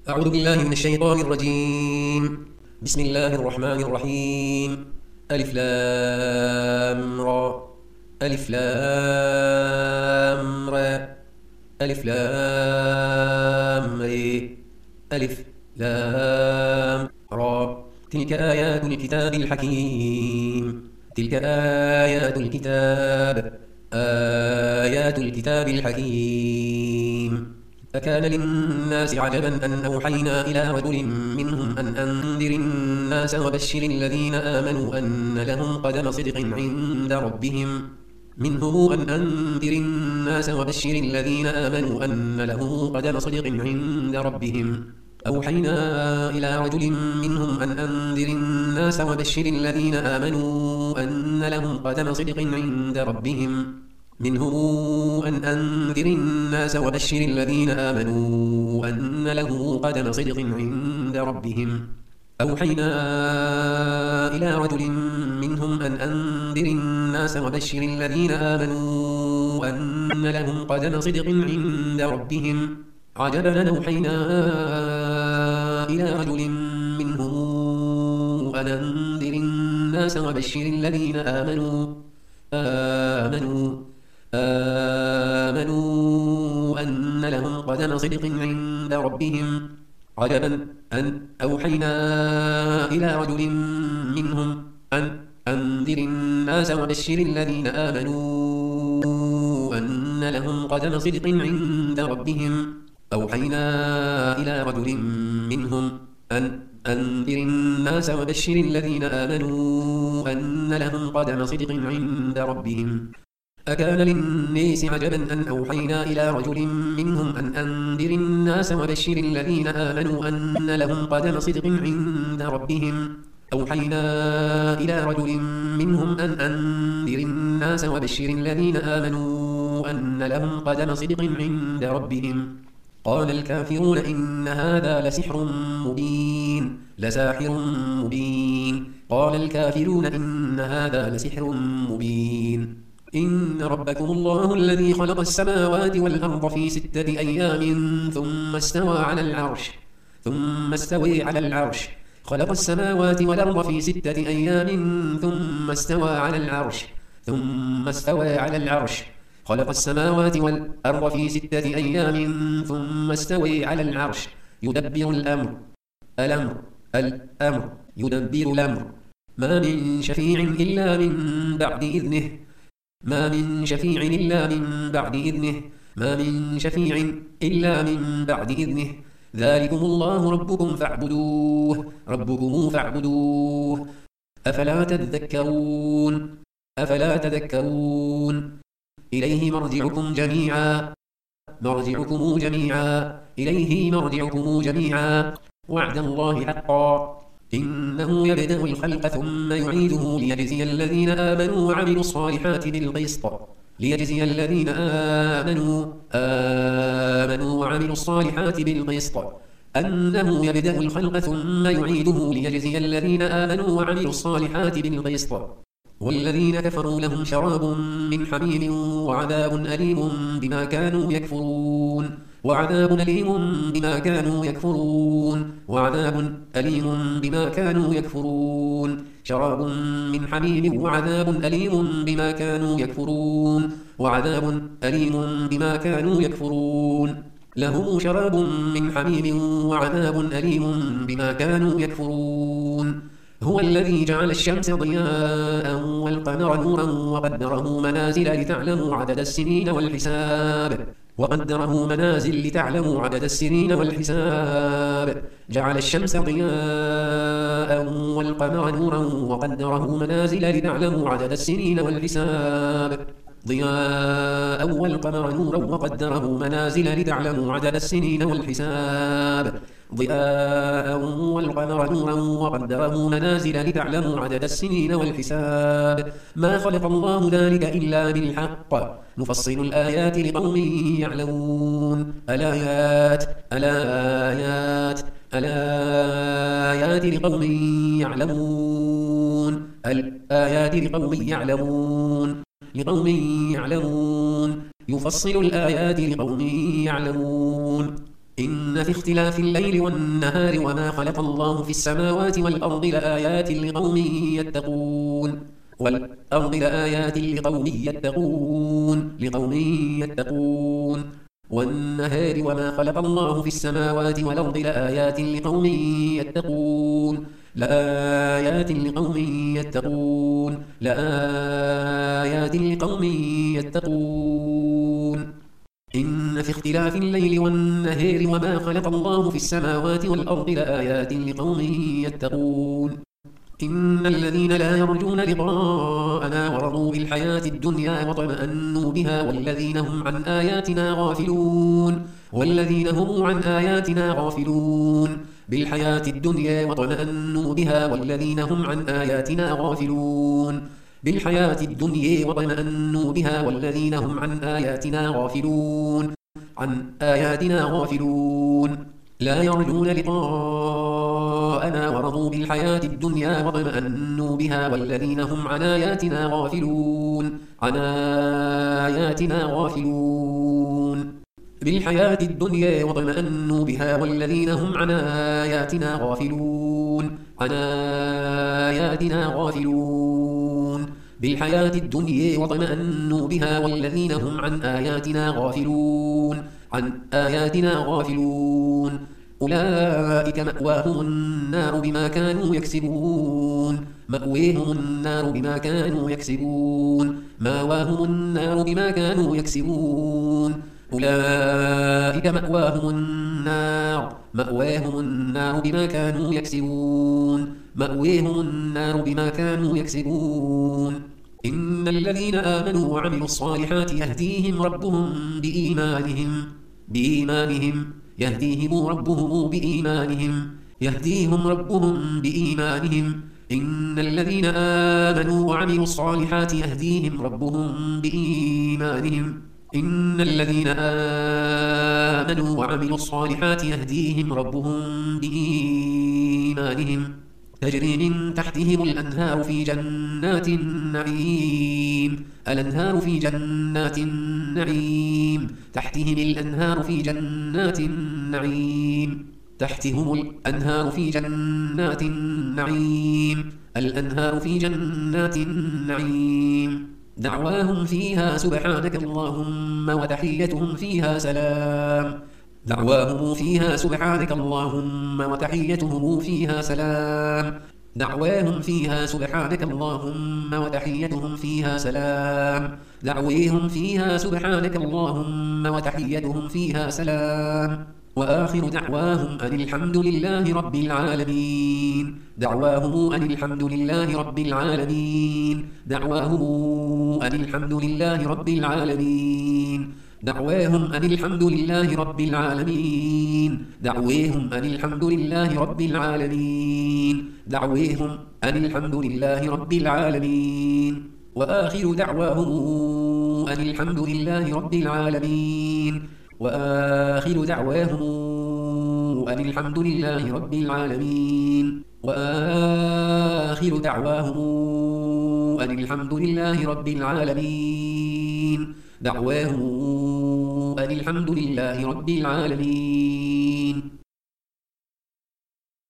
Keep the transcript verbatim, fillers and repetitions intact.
أعوذ بالله من الشيطان الرجيم. بسم الله الرحمن الرحيم. ألف لام را ألف لام را ألف لام ري ألف لام را. تلك آيات الكتاب الحكيم. تلك آيات الكتاب آيات الكتاب الحكيم. أكان للناس عجبا أن أوحينا إلى رجل منهم أن أنذر الناس وبشر الذين آمنوا أن لهم قدم صدق عند ربهم. منه أن أنذر الناس وبشر الذين آمنوا أن لهم قدم صدق عند ربهم. أوحينا إلى رجل منهم أن أنذر الناس وبشر الذين آمنوا أن لهم قدم صدق عند ربهم. منهم أن أنذر الناس وبشر الذين آمنوا أن له قدم صدق عند ربهم. أوحينا إلى رجل منهم أن أنذر الناس وبشر الذين آمنوا أن لهم قدم صدق عند ربهم. عجبا أوحينا إلى رجل منهم أن أنذر الناس وبشر الذين آمنوا آمنوا آمنوا أن لهم قدم صدق عند ربهم. عجبا أن أوحينا إلى رجل منهم أن أنذر الناس وبشر الذين آمنوا أن لهم قدم صدق عند ربهم. أوحينا إلى رجل منهم أن أنذر الناس وبشر الذين آمنوا أن لهم قدم صدق عند ربهم. أكان للناس عجبا أن أوحينا إلى رجل منهم أن أنذر الناس وبشر الذين آمنوا أن لهم قدم صدق عند ربهم. أوحينا إلى رجل منهم أن أنذر الناس وبشر الذين آمنوا أن لهم قدم صدق عند ربهم. قال الكافرون إن هذا لسحر مبين لساحر مبين. قال الكافرون إن هذا لسحر مبين. إن ربكم الله الذي خلق السماوات والأرض في ستة أيام ثم استوى على العرش ثم استوى على العرش. خلق السماوات والأرض في ستة أيام ثم استوى على العرش ثم استوى على العرش. خلق السماوات والأرض في ستة أيام ثم استوى على العرش. يدبر الأمر الأمر الأمر يدبر الأمر. ما من شفيع إلا من بعد إذنه ما من شفيع إلا من بعد إذنه ما من شفيع إلا من بعد إذنه. ذلكم الله ربكم فاعبدوه ربكم فاعبدوه. أفلا تذكرون أفلا تذكرون. إليه مرجعكم جميعا مرجعكم جميعا إليه مرجعكم جميعا. وعد الله حقا. إنه يبدأ الخلق ثم يعيده ليجزي الذين آمنوا وعملوا الصالحات بالقسط ليجزي الذين آمنوا آمنوا وعملوا الصالحات بالقسط. أنه يبدأ الخلق ثم يعيده ليجزي الذين آمنوا وعملوا الصالحات بالقسط. والذين كفروا لهم شراب من حميم وعذاب أليم بما كانوا يكفرون وعذاب أليم بما كانوا يكفرون وعذاب أليم بما كانوا يكفرون. شراب من حميم وعذاب أليم بما كانوا يكفرون وعذاب أليم بما كانوا يكفرون. لهم شراب من حميم وعذاب أليم بما كانوا يكفرون. هو الذي جعل الشمس ضياء والقمر نورا وقدره منازل لتعلموا عدد السنين والحساب وقدره منازل لتعلموا عدد السنين والحساب. جعل الشمس ضياء والقمر نورا وقدره منازل لتعلموا عدد السنين والحساب. ضياء والقمر نورا وقدره منازل لتعلموا عدد السنين والحساب. ضياء والقمر نورا وقدره منازل لتعلموا عدد السنين والحساب. ما خلق الله ذلك إلا بالحق نفصل الآيات لقوم يعلمون. الآيات الآيات الآيات لقوم يعلمون. الآيات لقوم يعلمون لقوم يعلمون. يفصل الآيات لقوم يعلمون. إن في اختلاف الليل والنهار وما خلق الله في السماوات والأرض لآيات لقوم يتقون والأرض لآيات لقوم يتقون لقوم يتقون والنهار وما خلق الله في السماوات والأرض لآيات لقوم يتقون لآيات لقوم يتقون لآيات لقوم يتقون إن في اختلاف الليل والنهار وما خلق الله في السماوات والأرض لآيات لقوم يتقون إن الذين لا يرجون لقاءنا ورضوا بالحياة الدنيا واطمأنوا بها والذين هم عن آياتنا غافلون والذين هم عن آياتنا غافلون بالحياة الدنيا واطمأنوا بها والذين هم عن آياتنا غافلون بالحياة الدنيا واطمأنوا بها والذين هم عن آياتنا غافلون عن آياتنا غافلون لا يرجون لقاءنا ورضوا بالحياة الدنيا واطمأنوا بها والذين هم عن آياتنا غافلون عن آياتنا غافلون بالحياة الدنيا واطمأنوا بها والذين هم عن آياتنا غافلون عن آياتنا غافلون بالحياة الدنيا واطمأنوا بها والذين هم عن آياتنا غافلون عن آياتنا غافلون أولئك مأواهم النار بما كانوا يكسبون مأويهم النار بما كانوا يكسبون مأواهم النار بما كانوا يكسبون أولئك مأواهم النار مأواهم النار بما كانوا يكسبون مأويهم النار بما كانوا يكسبون إن الذين آمنوا وعملوا الصالحات يهديهم ربهم بإيمانهم بإيمانهم يهديهم ربهم بإيمانهم يهديهم ربهم بإيمانهم إن الذين آمنوا وعملوا الصالحات يهديهم ربهم بإيمانهم إن الذين آمنوا وعملوا الصالحات يهديهم ربهم بإيمانهم تجري من تحتهم الأنهار في جنات النعيم الأنهار في جنات النعيم تحتهم الأنهار في جنات النعيم تحتهم الأنهار في جنات النعيم الأنهار في جنات النعيم دعواهم فيها سبحانك اللهم وتحيتهم فيها سلام دعواهم فيها سبحانك اللهم وتحيتهم فيها سلام دعواهم فيها سبحانك اللهم وتحيتهم فيها سلام دعويهم فيها سبحانك اللهم وتحيتهم فيها سلام وآخر دعواهم أن الحمد لله رب العالمين دعواهم أن الحمد لله رب العالمين دعواهم أن الحمد لله رب العالمين دعواهم أن الحمد لله رب العالمين دعويهم أن الحمد لله رب العالمين دعويهم أن الحمد لله رب العالمين وآخر دعواهم أن الحمد لله رب العالمين وآخر دعواهم أن الحمد لله رب العالمين وآخر دعواهم أن الحمد لله رب العالمين دعواهم أن الحمد لله رب العالمين